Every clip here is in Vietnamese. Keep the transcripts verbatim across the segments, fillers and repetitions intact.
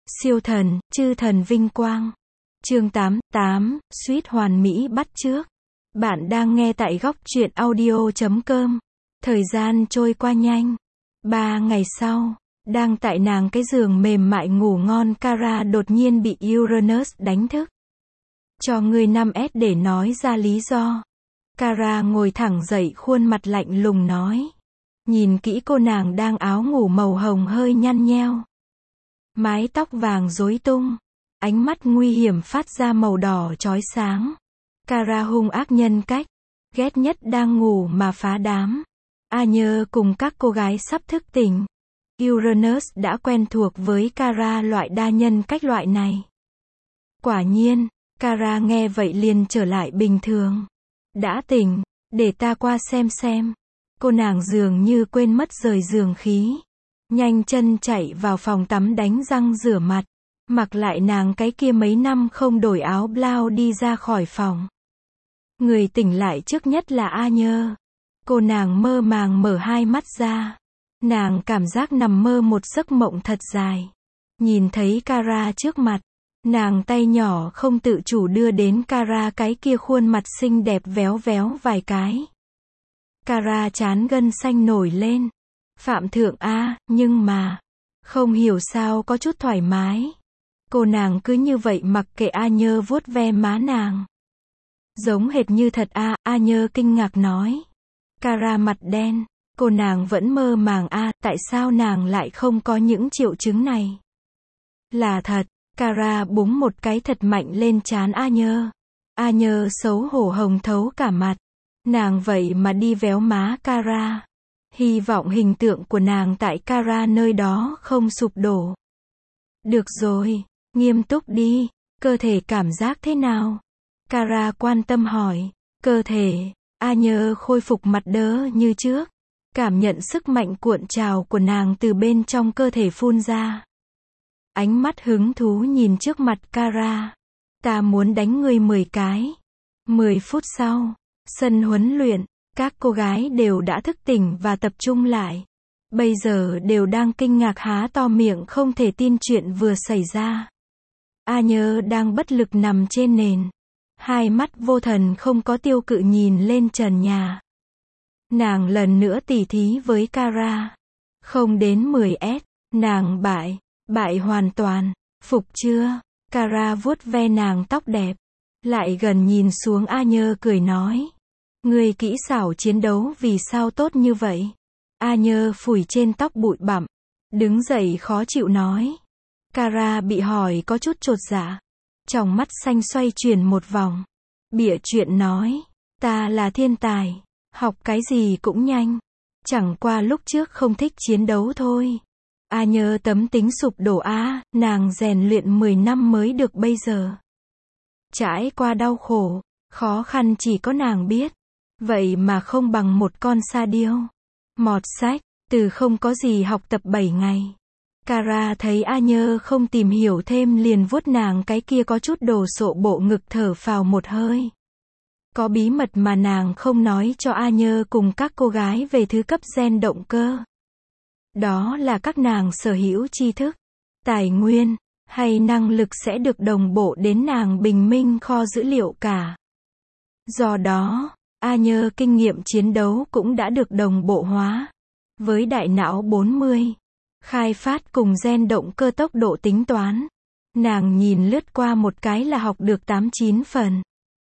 Siêu thần, chư thần vinh quang. Chương tám, tám, suýt hoàn mỹ bắt chước. Bạn đang nghe tại góc truyện audio chấm com. Thời gian trôi qua nhanh. Ba ngày sau, đang tại nàng cái giường mềm mại ngủ ngon, Kara đột nhiên bị Uranus đánh thức. Cho ngươi năm S để nói ra lý do. Kara ngồi thẳng dậy, khuôn mặt lạnh lùng nói. Nhìn kỹ cô nàng đang áo ngủ màu hồng hơi nhăn nheo. Mái tóc vàng rối tung. Ánh mắt nguy hiểm phát ra màu đỏ chói sáng. Kara hung ác nhân cách. Ghét nhất đang ngủ mà phá đám. A Nhơ cùng các cô gái sắp thức tỉnh. Uranus đã quen thuộc với Kara loại đa nhân cách loại này. Quả nhiên, Kara nghe vậy liền trở lại bình thường. Đã tỉnh, để ta qua xem xem. Cô nàng dường như quên mất rời giường khí. Nhanh chân chạy vào phòng tắm đánh răng rửa mặt. Mặc lại nàng cái kia mấy năm không đổi áo blau đi ra khỏi phòng. Người tỉnh lại trước nhất là A Nhơ. Cô nàng mơ màng mở hai mắt ra. Nàng cảm giác nằm mơ một giấc mộng thật dài. Nhìn thấy Kara trước mặt. Nàng tay nhỏ không tự chủ đưa đến Kara cái kia khuôn mặt xinh đẹp véo véo vài cái. Kara trán gân xanh nổi lên. Phạm thượng A, nhưng mà, không hiểu sao có chút thoải mái. Cô nàng cứ như vậy mặc kệ A Nhơ vuốt ve má nàng. Giống hệt như thật A, A Nhơ kinh ngạc nói. Kara mặt đen, cô nàng vẫn mơ màng A, tại sao nàng lại không có những triệu chứng này? Là thật, Kara búng một cái thật mạnh lên trán A Nhơ. A Nhơ xấu hổ hồng thấu cả mặt. Nàng vậy mà đi véo má Kara. Hy vọng hình tượng của nàng tại Kara nơi đó không sụp đổ. Được rồi, nghiêm túc đi, cơ thể cảm giác thế nào? Kara quan tâm hỏi. Cơ thể, A Nhơ khôi phục mặt đớ như trước. Cảm nhận sức mạnh cuộn trào của nàng từ bên trong cơ thể phun ra. Ánh mắt hứng thú nhìn trước mặt Kara. Ta muốn đánh ngươi mười cái. Mười phút sau, sân huấn luyện, các cô gái đều đã thức tỉnh và tập trung lại. Bây giờ đều đang kinh ngạc há to miệng không thể tin chuyện vừa xảy ra. A Nhơ đang bất lực nằm trên nền. Hai mắt vô thần không có tiêu cự nhìn lên trần nhà. Nàng lần nữa tỉ thí với Kara. Không đến mười S, nàng bại, bại hoàn toàn, phục chưa? Kara vuốt ve nàng tóc đẹp. Lại gần nhìn xuống A Nhơ cười nói. Người kỹ xảo chiến đấu vì sao tốt như vậy? A Nhơ phủi trên tóc bụi bặm. Đứng dậy khó chịu nói. Kara bị hỏi có chút chột dạ. Tròng mắt xanh xoay chuyển một vòng. Bịa chuyện nói. Ta là thiên tài. Học cái gì cũng nhanh. Chẳng qua lúc trước không thích chiến đấu thôi. A Nhơ tấm tính sụp đổ A, nàng rèn luyện mười năm mới được bây giờ. Trải qua đau khổ, khó khăn chỉ có nàng biết. Vậy mà không bằng một con sa điêu. Mọt sách, từ không có gì học tập bảy ngày. Kara thấy A Nhơ không tìm hiểu thêm liền vuốt nàng cái kia có chút đồ sộ bộ ngực thở phào một hơi. Có bí mật mà nàng không nói cho A Nhơ cùng các cô gái về thứ cấp gen động cơ. Đó là các nàng sở hữu tri thức, tài nguyên, hay năng lực sẽ được đồng bộ đến nàng bình minh kho dữ liệu cả. Do đó, A Nhơ kinh nghiệm chiến đấu cũng đã được đồng bộ hóa. Với đại não bốn mươi, khai phát cùng gen động cơ tốc độ tính toán. Nàng nhìn lướt qua một cái là học được tám chín phần.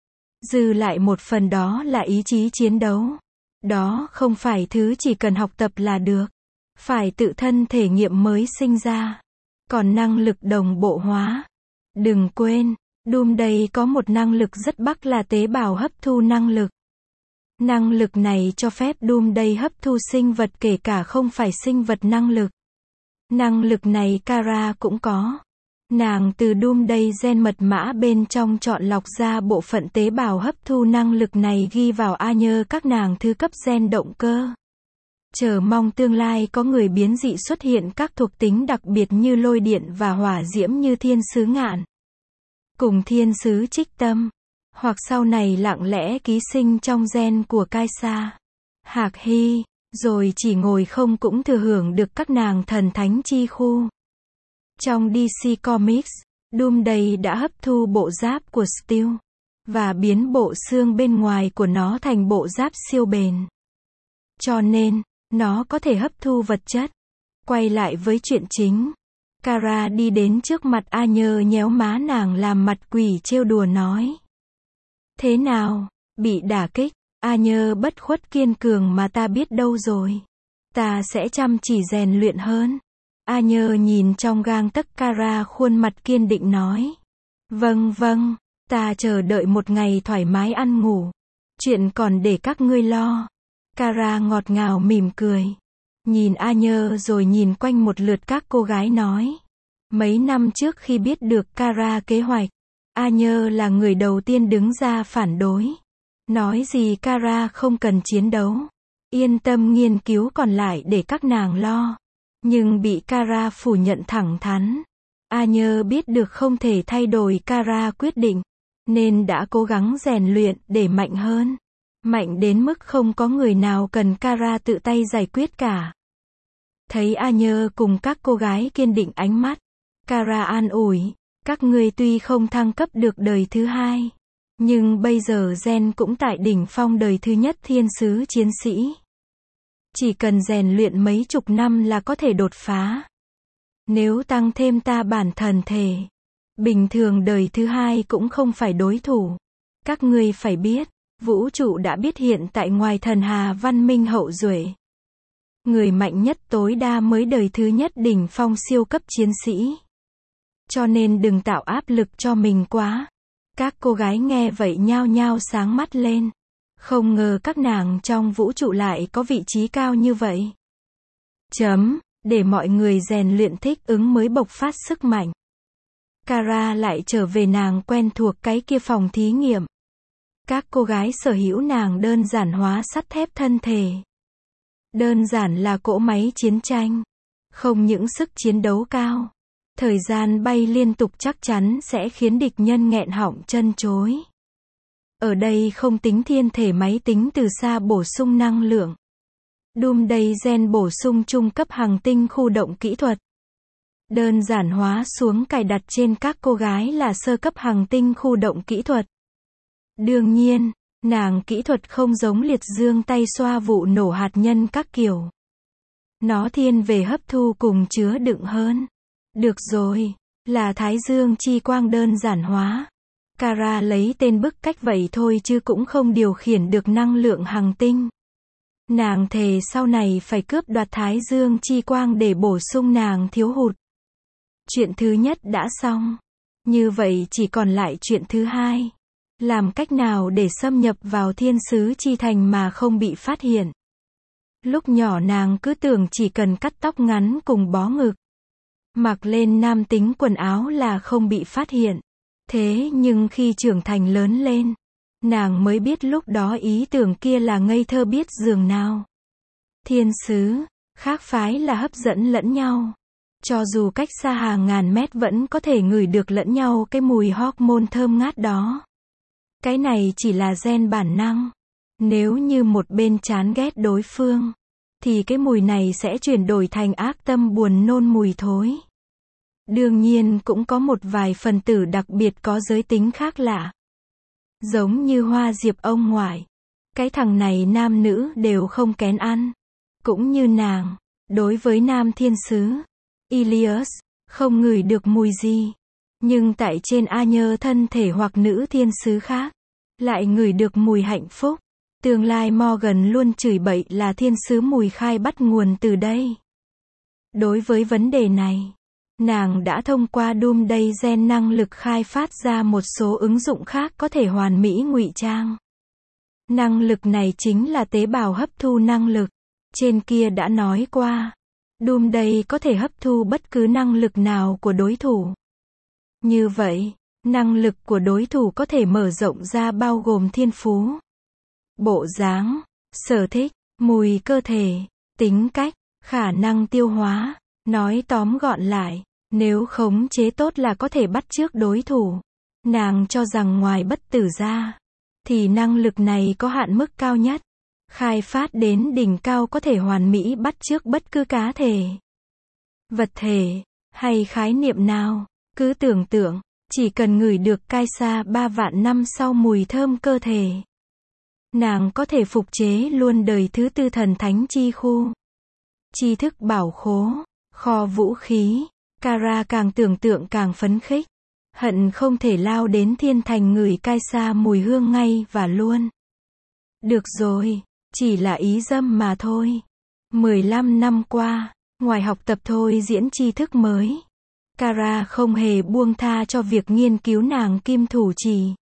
Dư lại một phần đó là ý chí chiến đấu. Đó không phải thứ chỉ cần học tập là được. Phải tự thân thể nghiệm mới sinh ra. Còn năng lực đồng bộ hóa. Đừng quên, Doomday có một năng lực rất bắc là tế bào hấp thu năng lực. Năng lực này cho phép Doomday hấp thu sinh vật kể cả không phải sinh vật năng lực. Năng lực này Kara cũng có. Nàng từ Doomday gen mật mã bên trong chọn lọc ra bộ phận tế bào hấp thu năng lực này ghi vào A Nhơ các nàng thứ cấp gen động cơ. Chờ mong tương lai có người biến dị xuất hiện các thuộc tính đặc biệt như lôi điện và hỏa diễm như thiên sứ ngạn. Cùng thiên sứ trích tâm. Hoặc sau này lặng lẽ ký sinh trong gen của Kaisa. Hạc Hy, rồi chỉ ngồi không cũng thừa hưởng được các nàng thần thánh chi khu. Trong đê xê Comics, Doomsday đã hấp thu bộ giáp của Steel và biến bộ xương bên ngoài của nó thành bộ giáp siêu bền. Cho nên, nó có thể hấp thu vật chất. Quay lại với chuyện chính. Kara đi đến trước mặt A Nhơ nhéo má nàng làm mặt quỷ trêu đùa nói. Thế nào, bị đả kích, A Nhơ bất khuất kiên cường mà ta biết đâu rồi. Ta sẽ chăm chỉ rèn luyện hơn. A Nhơ nhìn trong gang tấc Kara khuôn mặt kiên định nói. Vâng vâng, ta chờ đợi một ngày thoải mái ăn ngủ. Chuyện còn để các ngươi lo. Kara ngọt ngào mỉm cười. Nhìn A Nhơ rồi nhìn quanh một lượt các cô gái nói. Mấy năm trước khi biết được Kara kế hoạch, A Nhơ là người đầu tiên đứng ra phản đối. Nói gì Kara không cần chiến đấu. Yên tâm nghiên cứu còn lại để các nàng lo. Nhưng bị Kara phủ nhận thẳng thắn. A Nhơ biết được không thể thay đổi Kara quyết định, nên đã cố gắng rèn luyện để mạnh hơn. Mạnh đến mức không có người nào cần Kara tự tay giải quyết cả. Thấy A Nhơ cùng các cô gái kiên định ánh mắt, Kara an ủi, các ngươi tuy không thăng cấp được đời thứ hai, nhưng bây giờ gen cũng tại đỉnh phong đời thứ nhất thiên sứ chiến sĩ. Chỉ cần rèn luyện mấy chục năm là có thể đột phá. Nếu tăng thêm ta bản thần thể, bình thường đời thứ hai cũng không phải đối thủ. Các ngươi phải biết, vũ trụ đã biết hiện tại ngoài thần hà văn minh hậu duệ. Người mạnh nhất tối đa mới đời thứ nhất đỉnh phong siêu cấp chiến sĩ. Cho nên đừng tạo áp lực cho mình quá. Các cô gái nghe vậy nhao nhao sáng mắt lên. Không ngờ các nàng trong vũ trụ lại có vị trí cao như vậy. Chấm, để mọi người rèn luyện thích ứng mới bộc phát sức mạnh. Kara lại trở về nàng quen thuộc cái kia phòng thí nghiệm. Các cô gái sở hữu nàng đơn giản hóa sắt thép thân thể. Đơn giản là cỗ máy chiến tranh. Không những sức chiến đấu cao, thời gian bay liên tục chắc chắn sẽ khiến địch nhân nghẹn họng chân chối. Ở đây không tính thiên thể máy tính từ xa bổ sung năng lượng. Doomsday gen bổ sung trung cấp hành tinh khu động kỹ thuật. Đơn giản hóa xuống cài đặt trên các cô gái là sơ cấp hành tinh khu động kỹ thuật. Đương nhiên, nàng kỹ thuật không giống liệt dương tay xoa vụ nổ hạt nhân các kiểu. Nó thiên về hấp thu cùng chứa đựng hơn. Được rồi, là thái dương chi quang đơn giản hóa. Kara lấy tên bức cách vậy thôi chứ cũng không điều khiển được năng lượng hành tinh. Nàng thề sau này phải cướp đoạt thái dương chi quang để bổ sung nàng thiếu hụt. Chuyện thứ nhất đã xong. Như vậy chỉ còn lại chuyện thứ hai. Làm cách nào để xâm nhập vào thiên sứ chi thành mà không bị phát hiện. Lúc nhỏ nàng cứ tưởng chỉ cần cắt tóc ngắn cùng bó ngực, mặc lên nam tính quần áo là không bị phát hiện. Thế nhưng khi trưởng thành lớn lên, nàng mới biết lúc đó ý tưởng kia là ngây thơ biết dường nào. Thiên sứ, khác phái là hấp dẫn lẫn nhau. Cho dù cách xa hàng ngàn mét vẫn có thể ngửi được lẫn nhau cái mùi hormone thơm ngát đó. Cái này chỉ là gen bản năng. Nếu như một bên chán ghét đối phương, thì cái mùi này sẽ chuyển đổi thành ác tâm buồn nôn mùi thối. Đương nhiên cũng có một vài phần tử đặc biệt có giới tính khác lạ. Giống như hoa diệp ông ngoại. Cái thằng này nam nữ đều không kén ăn. Cũng như nàng, đối với nam thiên sứ, Ilias, không ngửi được mùi gì. Nhưng tại trên A Nhơ thân thể hoặc nữ thiên sứ khác, lại ngửi được mùi hạnh phúc. Tương lai Morgan luôn chửi bậy là thiên sứ mùi khai bắt nguồn từ đây. Đối với vấn đề này, nàng đã thông qua Doomsday gen năng lực khai phát ra một số ứng dụng khác có thể hoàn mỹ ngụy trang. Năng lực này chính là tế bào hấp thu năng lực. Trên kia đã nói qua, Doomsday có thể hấp thu bất cứ năng lực nào của đối thủ. Như vậy, năng lực của đối thủ có thể mở rộng ra bao gồm thiên phú, bộ dáng, sở thích, mùi cơ thể, tính cách, khả năng tiêu hóa. Nói tóm gọn lại, nếu khống chế tốt là có thể bắt chước đối thủ. Nàng cho rằng ngoài bất tử ra, thì năng lực này có hạn mức cao nhất. Khai phát đến đỉnh cao có thể hoàn mỹ bắt chước bất cứ cá thể, vật thể, hay khái niệm nào. Cứ tưởng tượng, chỉ cần ngửi được cai xa ba vạn năm sau mùi thơm cơ thể, nàng có thể phục chế luôn đời thứ tư thần thánh chi khu. Tri thức bảo khố, kho vũ khí. Kara càng tưởng tượng càng phấn khích. Hận không thể lao đến thiên thành ngửi cai xa mùi hương ngay và luôn. Được rồi, chỉ là ý dâm mà thôi. mười lăm năm qua, ngoài học tập thôi diễn tri thức mới, Kara không hề buông tha cho việc nghiên cứu nàng kim thủ chỉ.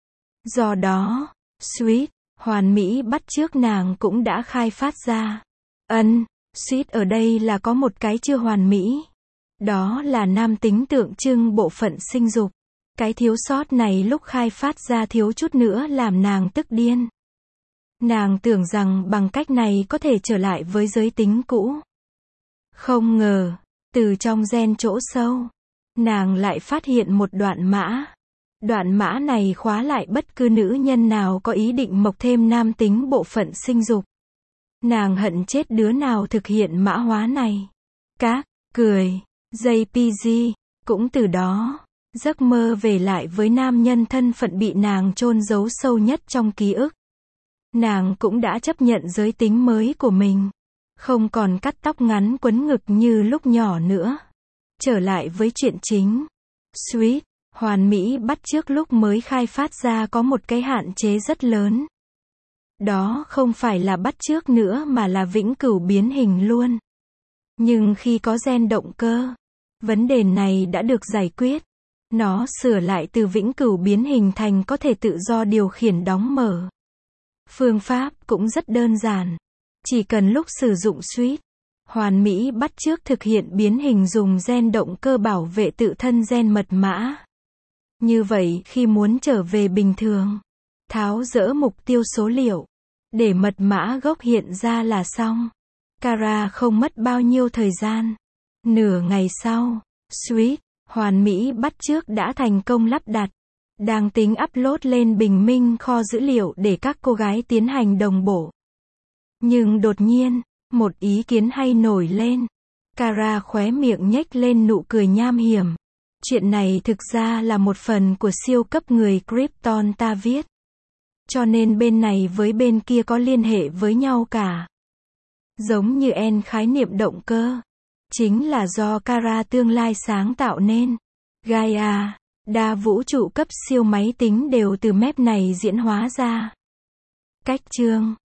Do đó, Sweet, hoàn mỹ bắt chước nàng cũng đã khai phát ra. Ân, Sweet ở đây là có một cái chưa hoàn mỹ. Đó là nam tính tượng trưng bộ phận sinh dục. Cái thiếu sót này lúc khai phát ra thiếu chút nữa làm nàng tức điên. Nàng tưởng rằng bằng cách này có thể trở lại với giới tính cũ. Không ngờ, từ trong gen chỗ sâu, nàng lại phát hiện một đoạn mã. Đoạn mã này khóa lại bất cứ nữ nhân nào có ý định mộc thêm nam tính bộ phận sinh dục. Nàng hận chết đứa nào thực hiện mã hóa này. Các, cười, gi pê giê, cũng từ đó, giấc mơ về lại với nam nhân thân phận bị nàng chôn giấu sâu nhất trong ký ức. Nàng cũng đã chấp nhận giới tính mới của mình. Không còn cắt tóc ngắn quấn ngực như lúc nhỏ nữa. Trở lại với chuyện chính. Sweet, hoàn mỹ bắt chước lúc mới khai phát ra có một cái hạn chế rất lớn. Đó không phải là bắt chước nữa mà là vĩnh cửu biến hình luôn. Nhưng khi có gen động cơ, vấn đề này đã được giải quyết. Nó sửa lại từ vĩnh cửu biến hình thành có thể tự do điều khiển đóng mở. Phương pháp cũng rất đơn giản. Chỉ cần lúc sử dụng Sweet, hoàn mỹ bắt chước thực hiện biến hình dùng gen động cơ bảo vệ tự thân gen mật mã. Như vậy khi muốn trở về bình thường, tháo dỡ mục tiêu số liệu, để mật mã gốc hiện ra là xong. Kara không mất bao nhiêu thời gian. Nửa ngày sau, Sweet, hoàn mỹ bắt chước đã thành công lắp đặt. Đang tính upload lên bình minh kho dữ liệu để các cô gái tiến hành đồng bộ. Nhưng đột nhiên, một ý kiến hay nổi lên. Kara khóe miệng nhếch lên nụ cười nham hiểm. Chuyện này thực ra là một phần của siêu cấp người Krypton ta viết. Cho nên bên này với bên kia có liên hệ với nhau cả. Giống như N khái niệm động cơ. Chính là do Kara tương lai sáng tạo nên. Gaia, đa vũ trụ cấp siêu máy tính đều từ mép này diễn hóa ra. Cách chương